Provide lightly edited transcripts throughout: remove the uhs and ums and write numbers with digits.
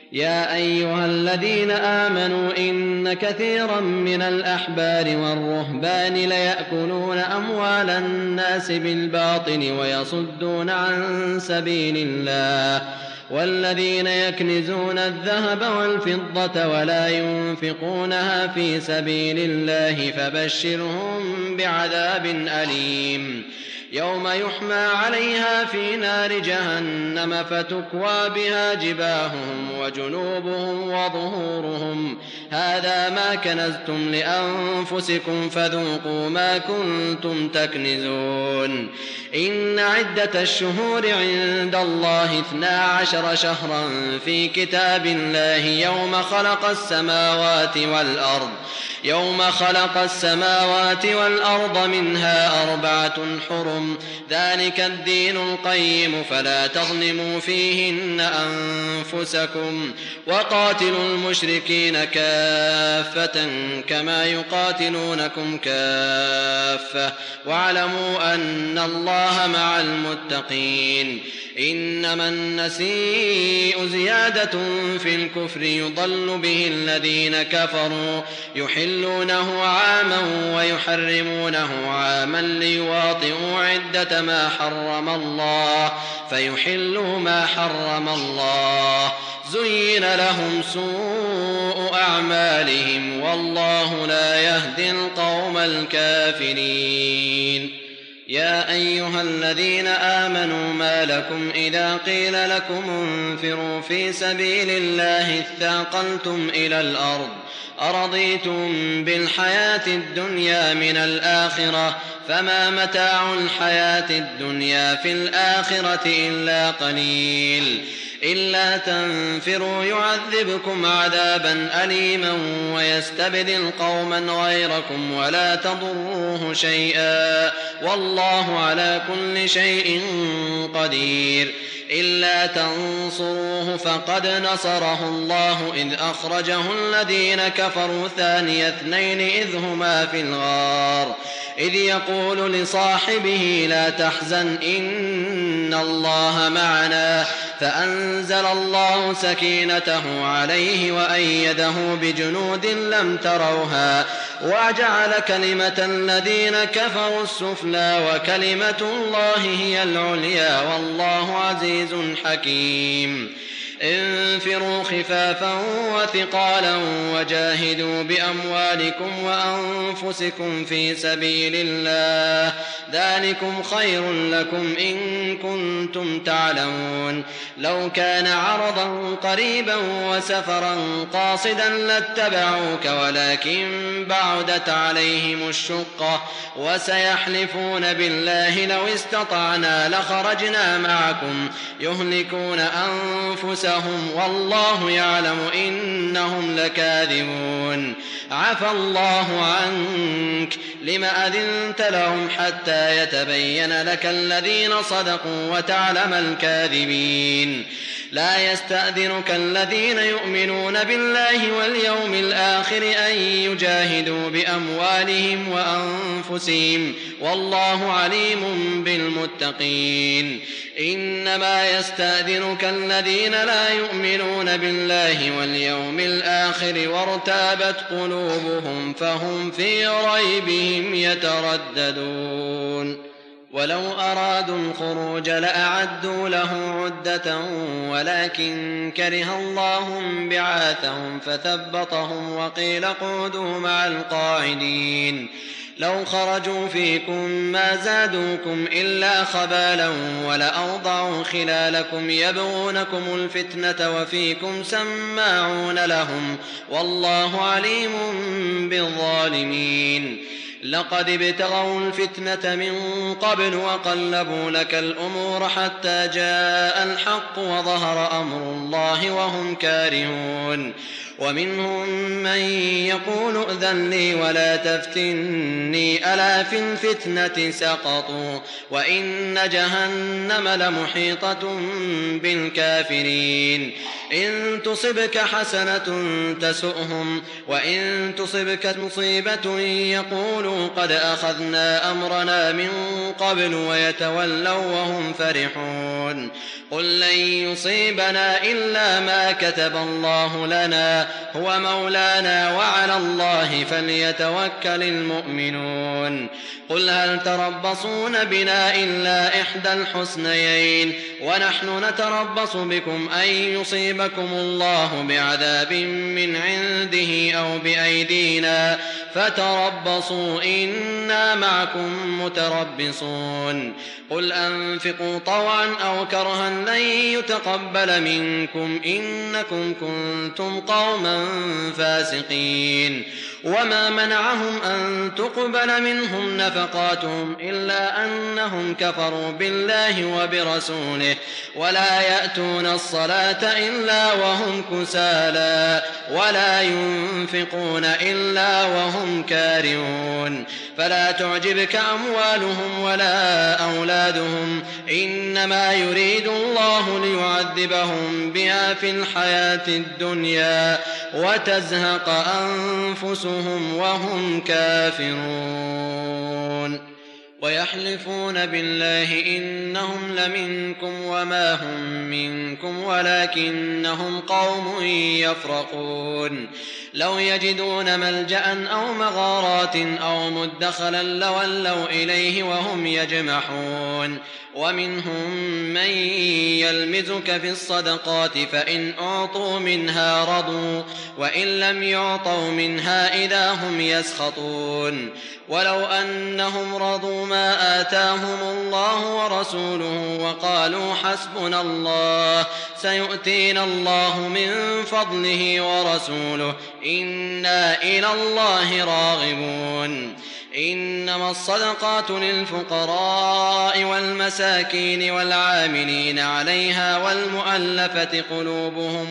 يا أيها الذين آمنوا إن كثيرا من الأحبار والرهبان ليأكلون أموال الناس بالباطل ويصدون عن سبيل الله والذين يكنزون الذهب والفضة ولا ينفقونها في سبيل الله فبشرهم بعذاب أليم يوم يحمى عليها في نار جهنم فتكوى بها جباههم وجنوبهم وظهورهم هذا ما كنزتم لأنفسكم فذوقوا ما كنتم تكنزون إن عدة الشهور عند الله 12 شهرا في كتاب الله يوم خلق السماوات والأرض منها 4 حرم ذلك الدين القيم فلا تظلموا فيهن أنفسكم وقاتلوا المشركين كافة كما يقاتلونكم كافة واعلموا أن الله مع المتقين إنما النسيء زيادة في الكفر يضل به الذين كفروا يحلونه عاما ويحرمونه عاما ليواطئوا عدة ما حرم الله فيحلوا ما حرم الله زين لهم سوء أعمالهم والله لا يهدي القوم الكافرين يا أيها الذين آمنوا ما لكم إذا قيل لكم انفروا في سبيل الله اثاقلتم إلى الأرض أرضيتم بالحياة الدنيا من الآخرة فما متاع الحياة الدنيا في الآخرة إلا قليل إلا تنفروا يعذبكم عذابا أليما ويستبدل قوما غيركم ولا تضروه شيئا والله على كل شيء قدير إلا تنصروه فقد نصره الله إذ أخرجه الذين كفروا ثاني اثنين إذ هما في الغار إذ يقول لصاحبه لا تحزن إن الله معنا فأنزل الله سكينته عليه وأيده بجنود لم تروها وجعل كلمة الذين كفروا السفلى وكلمة الله هي العليا والله عزيز حكيم انفروا خفافا وثقالا وجاهدوا بأموالكم وأنفسكم في سبيل الله ذلكم خير لكم إن كنتم تعلمون لو كان عرضا قريبا وسفرا قاصدا لاتبعوك ولكن بعدت عليهم الشقة وسيحلفون بالله لو استطعنا لخرجنا معكم يهلكون أنفسهم والله يعلم إنهم لكاذبون عفى الله عنك لم أذنت لهم حتى يتبين لك الذين صدقوا وتعلم الكاذبين لا يستأذنك الذين يؤمنون بالله واليوم الآخر أن يجاهدوا بأموالهم وأنفسهم والله عليم بالمتقين إنما يستأذنك الذين لا يؤمنون بالله واليوم الآخر وارتابت قلوبهم فهم في ريبهم يترددون ولو أرادوا الخروج لأعدوا له عدة ولكن كره الله بعاثهم فثبطهم وقيل اقعدوا مع القاعدين لو خرجوا فيكم ما زادوكم إلا خبالا ولأوضعوا خلالكم يبغونكم الفتنة وفيكم سماعون لهم والله عليم بالظالمين لقد ابتغوا الفتنة من قبل وقلبوا لك الأمور حتى جاء الحق وظهر أمر الله وهم كارهون ومنهم من يقول ائذن لي ولا تفتني ألا في الفتنة سقطوا وإن جهنم لمحيطة بالكافرين إن تصبك حسنة تسؤهم وإن تصبك مصيبة يقولوا يقولوا قد أخذنا أمرنا من قبل ويتولوا وهم فرحون قل لن يصيبنا إلا ما كتب الله لنا هو مولانا وعلى الله فليتوكل المؤمنون قل هل تربصون بنا إلا إحدى الحسنيين ونحن نتربص بكم أن يصيبكم الله بعذاب من عنده أو بأيدينا فتربصوا إنا معكم متربصون قل أنفقوا طوعا أو كرها لن يتقبل منكم إنكم كنتم قوما فاسقين وما منعهم أن تقبل منهم نفقاتهم إلا أنهم كفروا بالله وبرسوله ولا يأتون الصلاة إلا وهم كسالى ولا ينفقون إلا وهم كارهون فلا تعجبك أموالهم ولا أولادهم إنما يريد الله ليعذبهم بها في الحياة الدنيا وتزهق أنفسهم وهم كافرون ويحلفون بالله إنهم لمنكم وما هم منكم ولكنهم قوم يفرقون لو يجدون ملجأ أو مغارات أو مدخلا لولوا إليه وهم يجمحون ومنهم من يلمزك في الصدقات فإن أعطوا منها رضوا وإن لم يعطوا منها إذا هم يسخطون ولو أنهم رضوا ما آتاهم الله ورسوله وقالوا حسبنا الله سيؤتينا الله من فضله ورسوله إنا إلى الله راغبون إنما الصدقات للفقراء والمساكين والعاملين عليها والمؤلفة قلوبهم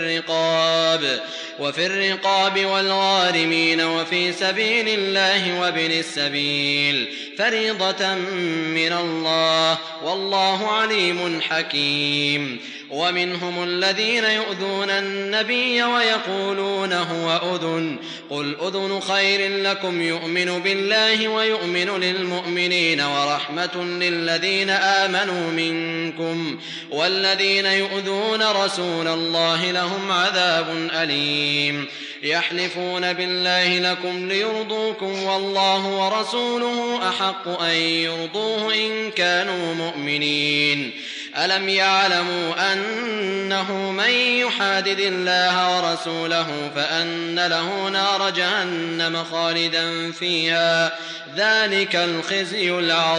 وفي الرقاب والغارمين وفي سبيل الله وابن السبيل فريضة من الله والله عليم حكيم ومنهم الذين يؤذون النبي ويقولون هو أذن قل أذن خير لكم يؤمن بالله ويؤمن للمؤمنين ورحمة للذين آمنوا منكم والذين يؤذون رسول الله لهم عذاب أليم يحلفون بالله لكم ليرضوكم والله ورسوله أحق أن يرضوه إن كانوا مؤمنين ألم يعلموا أنه من يحادد الله ورسوله فأن له نار جهنم خالدا فيها ذلك الخزي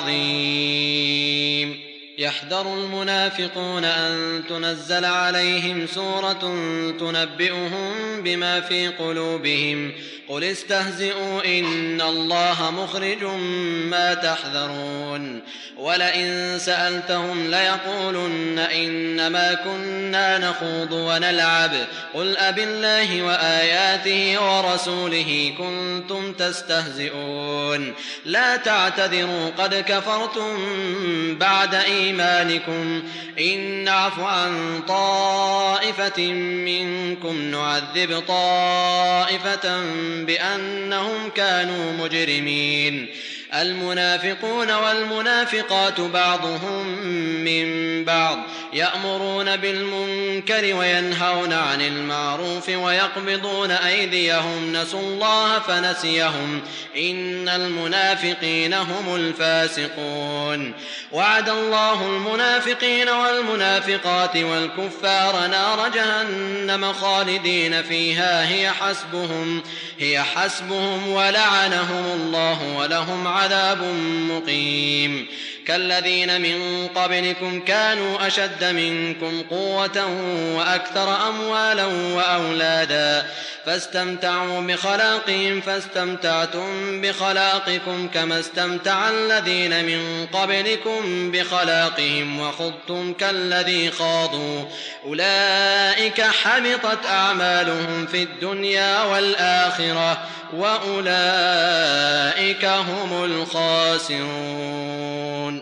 العظيم يحذر المنافقون أن تنزل عليهم سورة تنبئهم بما في قلوبهم قل استهزئوا إن الله مخرج ما تحذرون ولئن سألتهم ليقولن إنما كنا نخوض ونلعب قل أبالله وآياته ورسوله كنتم تستهزئون لا تعتذروا قد كفرتم بعد إيمانكم إن نعف عن طائفة منكم نعذب طائفة بأنهم كانوا مجرمين المنافقون والمنافقات بعضهم من بعض يأمرون بالمنكر وينهون عن المعروف ويقبضون أيديهم نسوا الله فنسيهم إن المنافقين هم الفاسقون وعد الله المنافقين والمنافقات والكفار نار جهنم خالدين فيها هي حسبهم ولعنهم الله ولهم عذاب مقيم كالذين من قبلكم كانوا أشد منكم قوة وأكثر أموالا وأولادا فاستمتعوا بخلاقهم فاستمتعتم بخلاقكم كما استمتع الذين من قبلكم بخلاقهم وخضتم كالذي خاضوا أولئك حبطت أعمالهم في الدنيا والآخرة وأولئك هم الخاسرون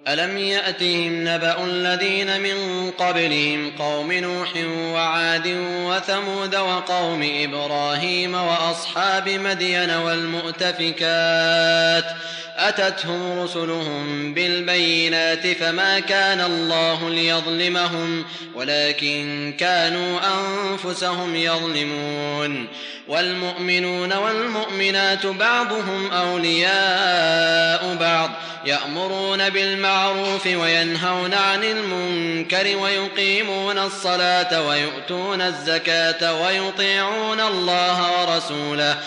ألم يأتهم نبأ الذين من قبلهم قوم نوح وعاد وثمود وقوم إبراهيم وأصحاب مدين والمؤتفكات أتتهم رسلهم بالبينات فما كان الله ليظلمهم ولكن كانوا أنفسهم يظلمون والمؤمنون والمؤمنات بعضهم أولياء بعض يأمرون بالمعروف وينهون عن المنكر ويقيمون الصلاة ويؤتون الزكاة ويطيعون الله ورسوله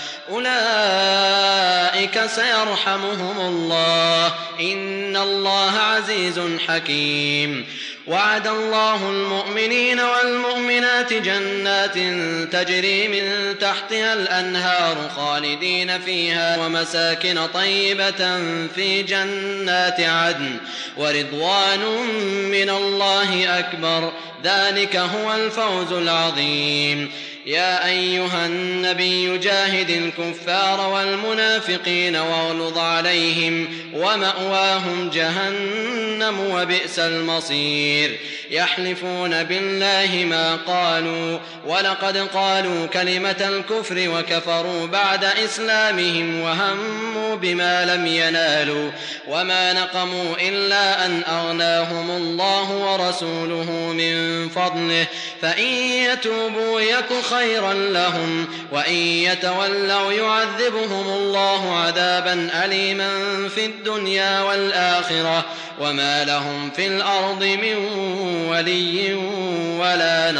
أولئك سيرحمهم الله إن الله عزيز حكيم وعد الله المؤمنين والمؤمنات جنات تجري من تحتها الأنهار خالدين فيها ومساكن طيبة في جنات عدن ورضوان من الله أكبر ذلك هو الفوز العظيم يا أيها النبي جاهد الكفار والمنافقين واغلظ عليهم ومأواهم جهنم وبئس المصير يحلفون بالله ما قالوا ولقد قالوا كلمة الكفر وكفروا بعد إسلامهم وهموا بما لم ينالوا وما نقموا إلا أن أغناهم الله ورسوله من فضله فإن يتوبوا يك خيرا لهم وإن يتولوا يعذبهم الله عذابا أليما في الدنيا والآخرة وما لهم في الأرض من ولي ولا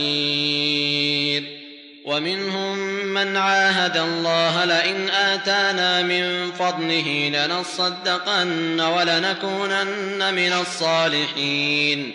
نصير ومنهم من عاهد الله لئن آتانا من فضله لنصدقن ولنكونن من الصالحين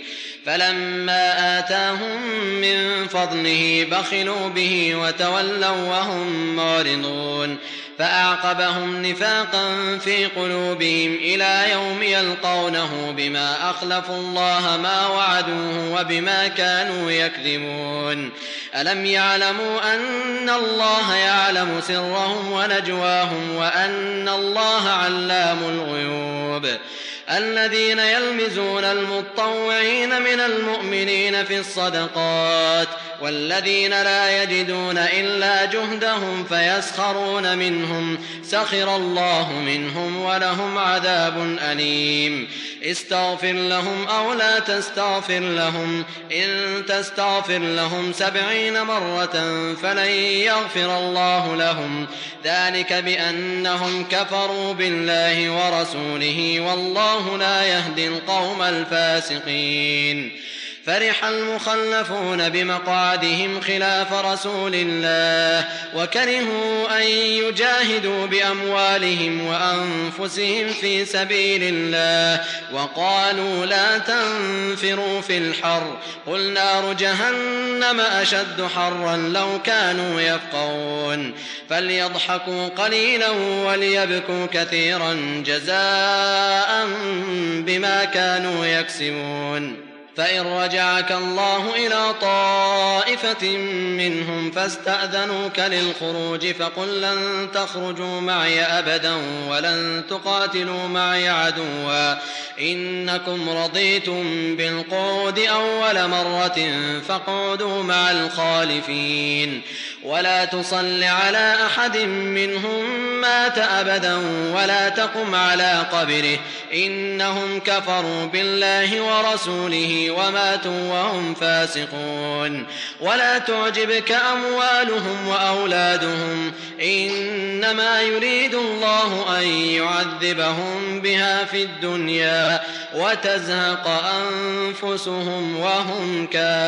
فلما آتاهم من فضله بخلوا به وتولوا وهم معرضون فأعقبهم نفاقا في قلوبهم إلى يوم يلقونه بما أخلفوا الله ما وعدوه وبما كانوا يكذبون ألم يعلموا أن الله يعلم سرهم ونجواهم وأن الله علام الغيوب الذين يلمزون المطوعين من المؤمنين في الصدقات والذين لا يجدون إلا جهدهم فيسخرون منهم سخر الله منهم ولهم عذاب أليم استغفر لهم أو لا تستغفر لهم إن تستغفر لهم 70 مرة فلن يغفر الله لهم ذلك بأنهم كفروا بالله ورسوله والله لا يهدي القوم الفاسقين فرح المخلفون بمقعدهم خلاف رسول الله وكرهوا أن يجاهدوا بأموالهم وأنفسهم في سبيل الله وقالوا لا تنفروا في الحر قل نار جهنم أشد حرا لو كانوا يفقهون فليضحكوا قليلا وليبكوا كثيرا جزاء بما كانوا يكسبون فإن رجعك الله إلى طائفة منهم فاستأذنوك للخروج فقل لن تخرجوا معي أبدا ولن تقاتلوا معي عدوا إنكم رضيتم بالقعود أول مرة فاقعدوا مع الخالفين ولا تصل على أحد منهم مات أبدا ولا تقم على قبره إنهم كفروا بالله ورسوله وماتوا وهم فاسقون ولا تعجبك أموالهم وأولادهم إنما يريد الله أن يعذبهم بها في الدنيا وتزهق أنفسهم وهم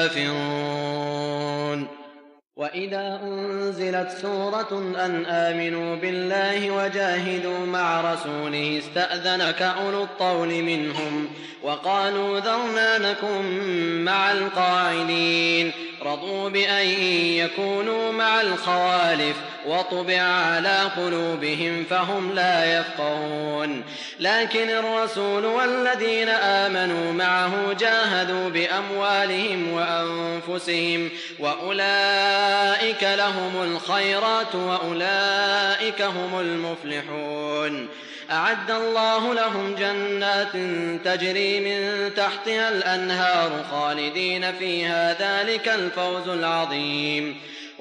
كافرون وإذا أنزلت سورة أن آمنوا بالله وجاهدوا مع رسوله استأذنك أولو الطول منهم وقالوا ذرنا نكن مع القاعدين رضوا بأن يكونوا مع الخوالف وطبع على قلوبهم فهم لا يفقهون لكن الرسول والذين آمنوا معه جاهدوا بأموالهم وأنفسهم وأولئك لهم الخيرات وأولئك هم المفلحون أعد الله لهم جنات تجري من تحتها الأنهار خالدين فيها ذلك الفوز العظيم.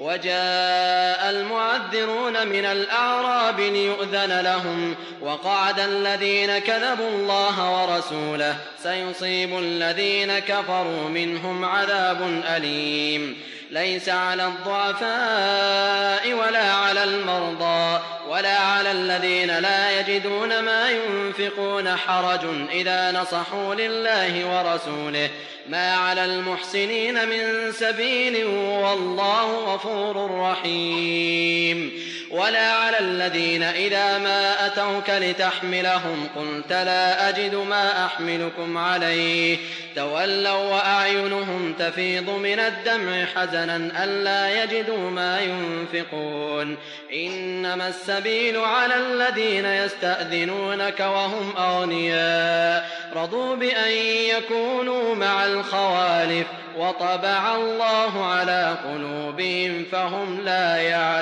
وجاء المعذرون من الأعراب ليؤذن لهم وقعد الذين كذبوا الله ورسوله سيصيب الذين كفروا منهم عذاب أليم. ليس على الضعفاء ولا على المرضى ولا على الذين لا يجدون ما ينفقون حرج إذا نصحوا لله ورسوله ما على المحسنين من سبيل والله غفور رحيم. ولا على الذين إذا ما أتوك لتحملهم قلت لا أجد ما أحملكم عليه تولوا وأعينهم تفيض من الدمع حزنا ألا يجدوا ما ينفقون. إنما السبيل على الذين يستأذنونك وهم أغنياء رضوا بأن يكونوا مع الخوالف وطبع الله على قلوبهم فهم لا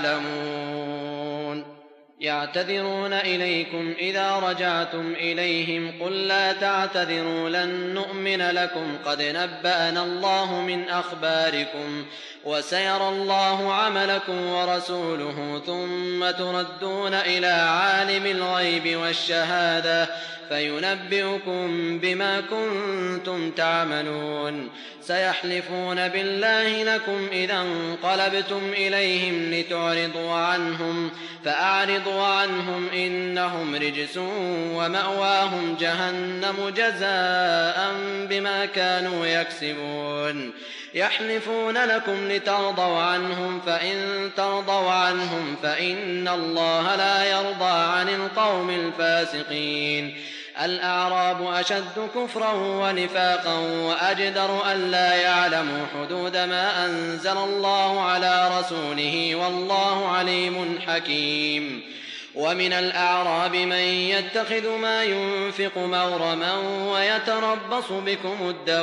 يعلمون. يعتذرون إليكم إذا رجعتم إليهم قل لا تعتذروا لن نؤمن لكم قد نبأنا الله من أخباركم وسيرى الله عملكم ورسوله ثم تردون إلى عالم الغيب والشهادة فينبئكم بما كنتم تعملون. سيحلفون بالله لكم إذا انقلبتم إليهم لتعرضوا عنهم فأعرضوا عنهم إنهم رجس ومأواهم جهنم جزاء بما كانوا يكسبون. يحلفون لكم لترضوا عنهم فإن ترضوا عنهم فإن الله لا يرضى عن القوم الفاسقين. الأعراب أشد كفرا ونفاقا وأجدر ألا يعلموا حدود ما أنزل الله على رسوله والله عليم حكيم. ومن الأعراب من يتخذ ما ينفق مغرما ويتربص بكم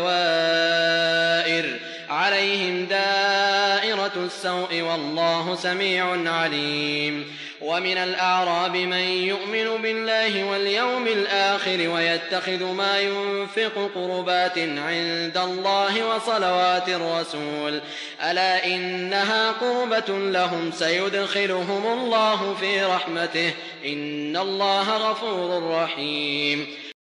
الدوائر عليهم دائرة السوء والله سميع عليم. ومن الأعراب من يؤمن بالله واليوم الآخر ويتخذ ما ينفق قربات عند الله وصلوات الرسول ألا إنها قربة لهم سيدخلهم الله في رحمته إن الله غفور رحيم.